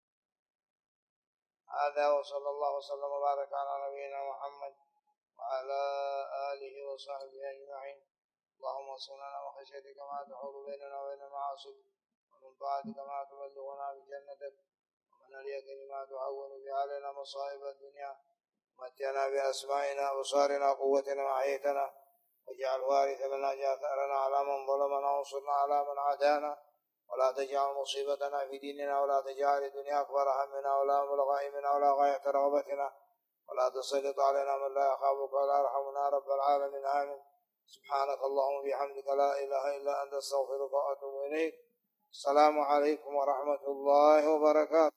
هذا وصلى الله وسلم وبارك على نبينا محمد وعلى آله وصحبه أجمعين. اللهم اغفر لنا من خشيتك ما تحول بيننا وبين معاصيك، ومن طاعتك ما تبلغنا بجنتك، ومن اليقين ما تهون به علينا مصائب الدنيا، ومتعنا بأسمائنا وأبصارنا وقوتنا ما أحييتنا، واجعل وارث منا، اجعل ثأرنا على من ظلمنا وانصرنا على من عادانا، ولا تجعل مصيبتنا في ديننا، ولا تجعل الدنيا أكبر همنا ولا مبلغ علمنا ولا غاية رغبتنا، ولا تسلط علينا من لا يخافك ولا يرحمنا رب العالمين. آمين. سبحانك اللهم وبحمدك لا إله إلا أنت استغفرك وأتوب إليك. السلام عليكم ورحمة الله وبركاته.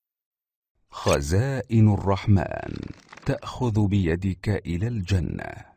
خزائن الرحمن تأخذ بيدك إلى الجنة.